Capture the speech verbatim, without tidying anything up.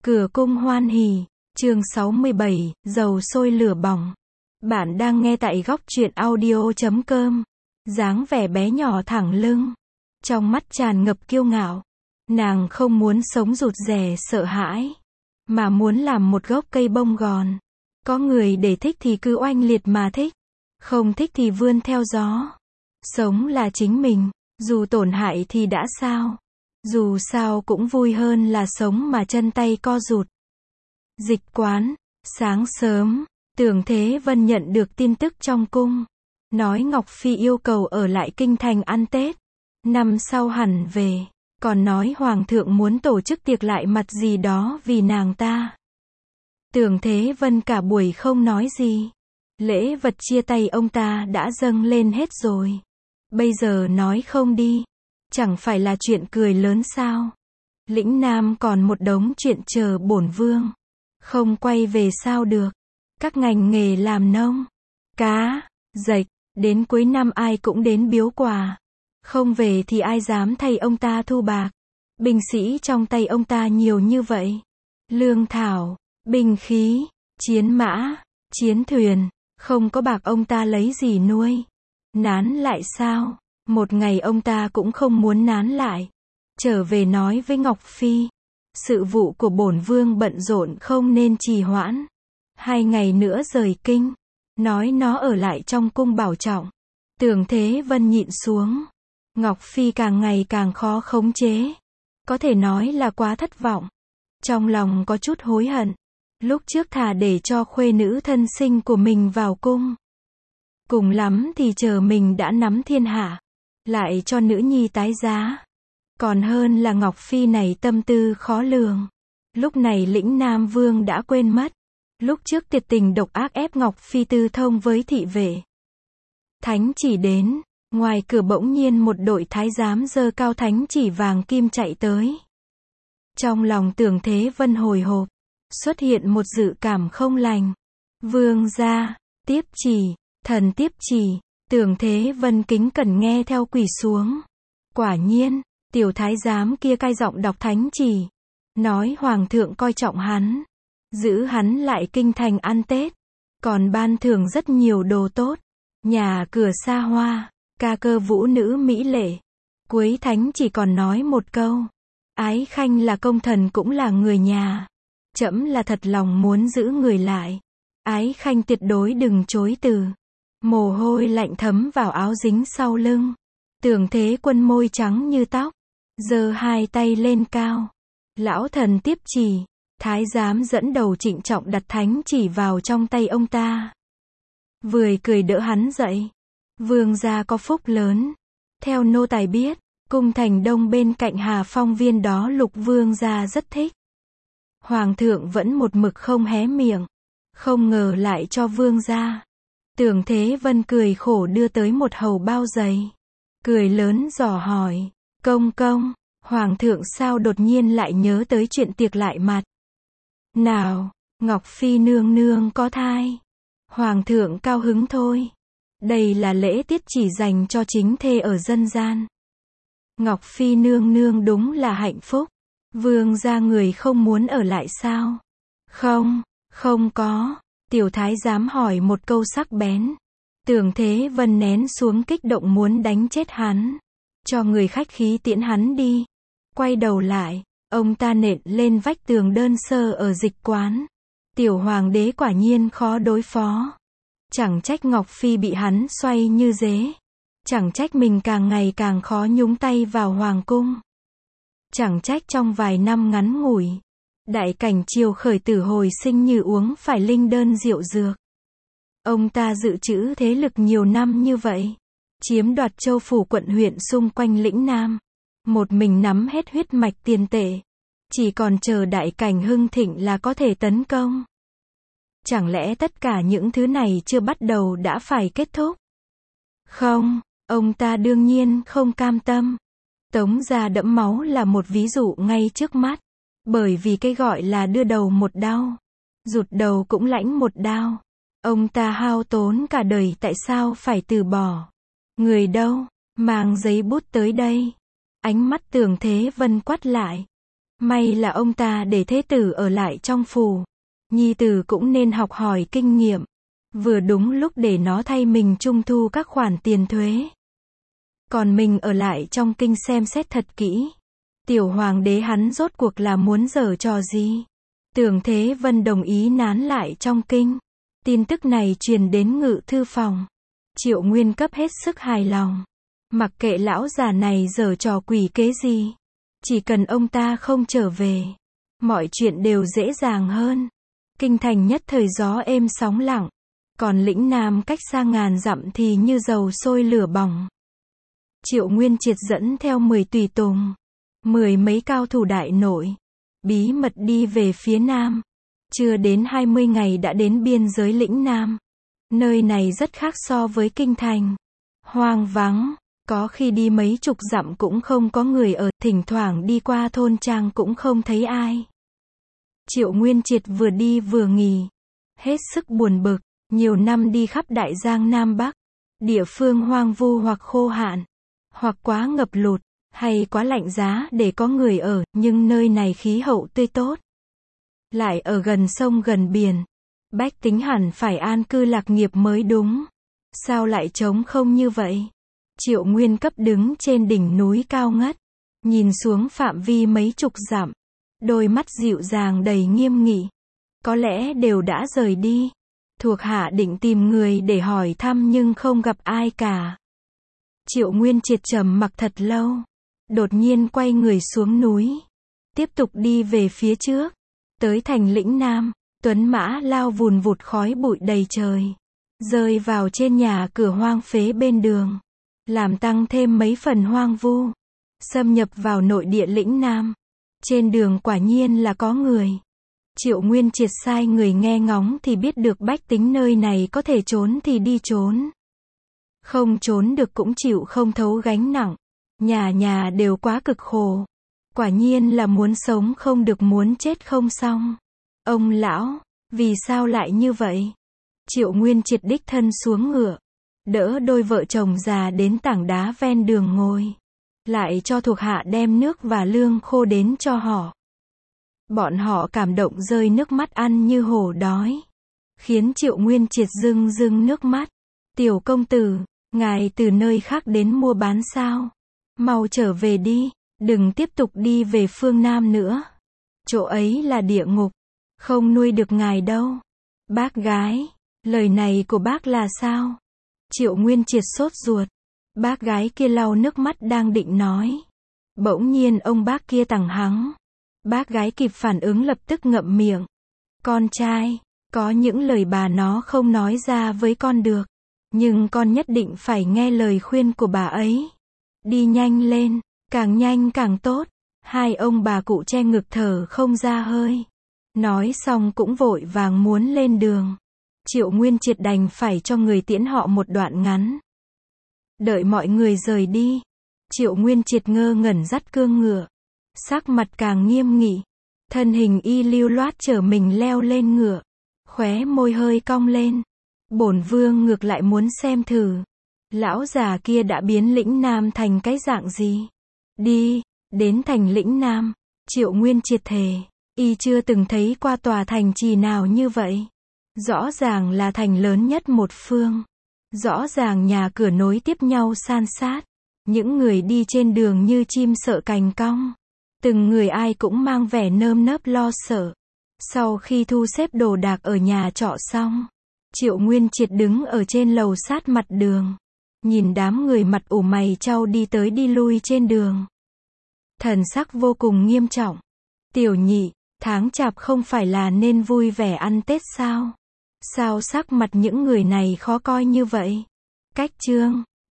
Cửa cung hoan hỉ, chương sáu mươi bảy, dầu sôi lửa bỏng. Bạn đang nghe tại góc truyện audio chấm com. Dáng vẻ bé nhỏ thẳng lưng, trong mắt tràn ngập kiêu ngạo. Nàng không muốn sống rụt rè sợ hãi, mà muốn làm một gốc cây bông gòn. Có người để thích thì cứ oanh liệt mà thích, không thích thì vươn theo gió. Sống là chính mình, dù tổn hại thì đã sao. Dù sao cũng vui hơn là sống mà chân tay co rụt. Dịch quán, sáng sớm, Tưởng Thế Vân nhận được tin tức trong cung. Nói Ngọc Phi yêu cầu ở lại kinh thành ăn Tết. Năm sau hẳn về. Còn nói Hoàng thượng muốn tổ chức tiệc lại mặt gì đó vì nàng ta. Tưởng Thế Vân cả buổi không nói gì. Lễ vật chia tay ông ta đã dâng lên hết rồi. Bây giờ nói không đi, chẳng phải là chuyện cười lớn sao? Lĩnh Nam còn một đống chuyện chờ bổn vương. Không quay về sao được. Các ngành nghề làm nông, cá, rạch, đến cuối năm ai cũng đến biếu quà. Không về thì ai dám thay ông ta thu bạc. Binh sĩ trong tay ông ta nhiều như vậy. Lương thảo, binh khí, chiến mã, chiến thuyền, không có bạc ông ta lấy gì nuôi? Nán lại sao? Một ngày ông ta cũng không muốn nán lại. Trở về nói với Ngọc Phi, sự vụ của bổn vương bận rộn không nên trì hoãn. Hai ngày nữa rời kinh. Nói nó ở lại trong cung bảo trọng. Tưởng Thế Vân nhịn xuống. Ngọc Phi càng ngày càng khó khống chế. Có thể nói là quá thất vọng. Trong lòng có chút hối hận. Lúc trước thà để cho khuê nữ thân sinh của mình vào cung. Cùng lắm thì chờ mình đã nắm thiên hạ. Lại cho nữ nhi tái giá. Còn hơn là Ngọc Phi này tâm tư khó lường. Lúc này Lĩnh Nam Vương đã quên mất. Lúc trước tuyệt tình độc ác ép Ngọc Phi tư thông với thị vệ. Thánh chỉ đến, ngoài cửa bỗng nhiên một đội thái giám giơ cao thánh chỉ vàng kim chạy tới. Trong lòng Tưởng Thế Vân hồi hộp, xuất hiện một dự cảm không lành. Vương gia, tiếp chỉ, thần tiếp chỉ. Tưởng Thế Vân kính cẩn nghe theo quỳ xuống. Quả nhiên, tiểu thái giám kia cai giọng đọc thánh chỉ. Nói Hoàng thượng coi trọng hắn. Giữ hắn lại kinh thành ăn Tết. Còn ban thưởng rất nhiều đồ tốt. Nhà cửa xa hoa. Ca cơ vũ nữ mỹ lệ. Cuối thánh chỉ còn nói một câu. Ái Khanh là công thần cũng là người nhà. Trẫm là thật lòng muốn giữ người lại. Ái Khanh tuyệt đối đừng chối từ. Mồ hôi lạnh thấm vào áo dính sau lưng. Tưởng Thế Quân môi trắng như tóc. Giơ hai tay lên cao. Lão thần tiếp chỉ. Thái giám dẫn đầu trịnh trọng đặt thánh chỉ vào trong tay ông ta. Vừa cười đỡ hắn dậy. Vương gia có phúc lớn. Theo nô tài biết, cung thành đông bên cạnh Hà Phong viên đó Lục vương gia rất thích. Hoàng thượng vẫn một mực không hé miệng. Không ngờ lại cho vương gia. Tưởng Thế Vân cười khổ đưa tới một hầu bao dày. Cười lớn dò hỏi. Công công, Hoàng thượng sao đột nhiên lại nhớ tới chuyện tiệc lại mặt? Nào, Ngọc Phi nương nương có thai. Hoàng thượng cao hứng thôi. Đây là lễ tiết chỉ dành cho chính thê ở dân gian. Ngọc Phi nương nương đúng là hạnh phúc. Vương gia người không muốn ở lại sao? Không, không có. Tiểu thái giám hỏi một câu sắc bén. Tưởng Thế Vân nén xuống kích động muốn đánh chết hắn. Cho người khách khí tiễn hắn đi. Quay đầu lại, ông ta nện lên vách tường đơn sơ ở dịch quán. Tiểu hoàng đế quả nhiên khó đối phó. Chẳng trách Ngọc Phi bị hắn xoay như dế. Chẳng trách mình càng ngày càng khó nhúng tay vào hoàng cung. Chẳng trách trong vài năm ngắn ngủi, đại cảnh triều khởi tử hồi sinh như uống phải linh đơn rượu dược. Ông ta dự trữ thế lực nhiều năm như vậy. Chiếm đoạt châu phủ quận huyện xung quanh Lĩnh Nam. Một mình nắm hết huyết mạch tiền tệ. Chỉ còn chờ đại cảnh hưng thịnh là có thể tấn công. Chẳng lẽ tất cả những thứ này chưa bắt đầu đã phải kết thúc? Không, ông ta đương nhiên không cam tâm. Tống gia đẫm máu là một ví dụ ngay trước mắt. Bởi vì cái gọi là đưa đầu một đao, rụt đầu cũng lãnh một đao. Ông ta hao tốn cả đời tại sao phải từ bỏ? Người đâu? Mang giấy bút tới đây. Ánh mắt Tưởng Thế Vân quát lại. May là ông ta để thế tử ở lại trong phủ. Nhi tử cũng nên học hỏi kinh nghiệm. Vừa đúng lúc để nó thay mình trung thu các khoản tiền thuế. Còn mình ở lại trong kinh xem xét thật kỹ. Tiểu hoàng đế hắn rốt cuộc là muốn giở trò gì? Tưởng Thế Vân đồng ý nán lại trong kinh. Tin tức này truyền đến ngự thư phòng. Triệu Nguyên Cấp hết sức hài lòng. Mặc kệ lão già này giở trò quỷ kế gì. Chỉ cần ông ta không trở về. Mọi chuyện đều dễ dàng hơn. Kinh thành nhất thời gió êm sóng lặng. Còn lĩnh Nam cách xa ngàn dặm thì như dầu sôi lửa bỏng. Triệu Nguyên Triệt dẫn theo mười tùy tùng. Mười mấy cao thủ đại nội. Bí mật đi về phía Nam. Chưa đến hai mươi ngày đã đến biên giới lĩnh Nam. Nơi này rất khác so với kinh thành. Hoang vắng. Có khi đi mấy chục dặm cũng không có người ở. Thỉnh thoảng đi qua thôn trang cũng không thấy ai. Triệu Nguyên Triệt vừa đi vừa nghỉ. Hết sức buồn bực. Nhiều năm đi khắp Đại Giang Nam Bắc. Địa phương hoang vu hoặc khô hạn. Hoặc quá ngập lụt. Hay quá lạnh giá để có người ở. Nhưng nơi này khí hậu tươi tốt. Lại ở gần sông gần biển. Bách tính hẳn phải an cư lạc nghiệp mới đúng. Sao lại trống không như vậy? Triệu Nguyên Cấp đứng trên đỉnh núi cao ngất. Nhìn xuống phạm vi mấy chục dặm. Đôi mắt dịu dàng đầy nghiêm nghị. Có lẽ đều đã rời đi. Thuộc hạ định tìm người để hỏi thăm nhưng không gặp ai cả. Triệu Nguyên Triệt trầm mặc thật lâu. Đột nhiên quay người xuống núi. Tiếp tục đi về phía trước. Tới thành lĩnh Nam. Tuấn mã lao vùn vụt khói bụi đầy trời. Rơi vào trên nhà cửa hoang phế bên đường. Làm tăng thêm mấy phần hoang vu. Xâm nhập vào nội địa lĩnh Nam. Trên đường quả nhiên là có người. Triệu Nguyên Triệt sai người nghe ngóng thì biết được bách tính nơi này có thể trốn thì đi trốn. Không trốn được cũng chịu không thấu gánh nặng. Nhà nhà đều quá cực khổ. Quả nhiên là muốn sống không được muốn chết không xong. Ông lão, vì sao lại như vậy? Triệu Nguyên Triệt đích thân xuống ngựa. Đỡ đôi vợ chồng già đến tảng đá ven đường ngồi. Lại cho thuộc hạ đem nước và lương khô đến cho họ. Bọn họ cảm động rơi nước mắt ăn như hổ đói. Khiến Triệu Nguyên Triệt rưng rưng nước mắt. Tiểu công tử, ngài từ nơi khác đến mua bán sao? Mau trở về đi, đừng tiếp tục đi về phương Nam nữa. Chỗ ấy là địa ngục, không nuôi được ngài đâu. Bác gái, lời này của bác là sao? Triệu Nguyên Triệt sốt ruột. Bác gái kia lau nước mắt đang định nói. Bỗng nhiên ông bác kia tằng hắng. Bác gái kịp phản ứng lập tức ngậm miệng. Con trai, có những lời bà nó không nói ra với con được. Nhưng con nhất định phải nghe lời khuyên của bà ấy. Đi nhanh lên, càng nhanh càng tốt. Hai ông bà cụ che ngực thở không ra hơi. Nói xong cũng vội vàng muốn lên đường. Triệu Nguyên Triệt đành phải cho người tiễn họ một đoạn ngắn. Đợi mọi người rời đi. Triệu Nguyên Triệt ngơ ngẩn dắt cương ngựa. Sắc mặt càng nghiêm nghị. Thân hình y lưu loát chở mình leo lên ngựa. Khóe môi hơi cong lên. Bổn vương ngược lại muốn xem thử. Lão già kia đã biến lĩnh Nam thành cái dạng gì? Đi, đến thành lĩnh Nam. Triệu Nguyên Triệt thề. Y chưa từng thấy qua tòa thành trì nào như vậy. Rõ ràng là thành lớn nhất một phương. Rõ ràng nhà cửa nối tiếp nhau san sát. Những người đi trên đường như chim sợ cành cong. Từng người ai cũng mang vẻ nơm nớp lo sợ. Sau khi thu xếp đồ đạc ở nhà trọ xong, Triệu Nguyên Triệt đứng ở trên lầu sát mặt đường. Nhìn đám người mặt ủ mày chau đi tới đi lui trên đường. Thần sắc vô cùng nghiêm trọng. Tiểu nhị, tháng chạp không phải là nên vui vẻ ăn Tết sao? Sao sắc mặt những người này khó coi như vậy? Cách chương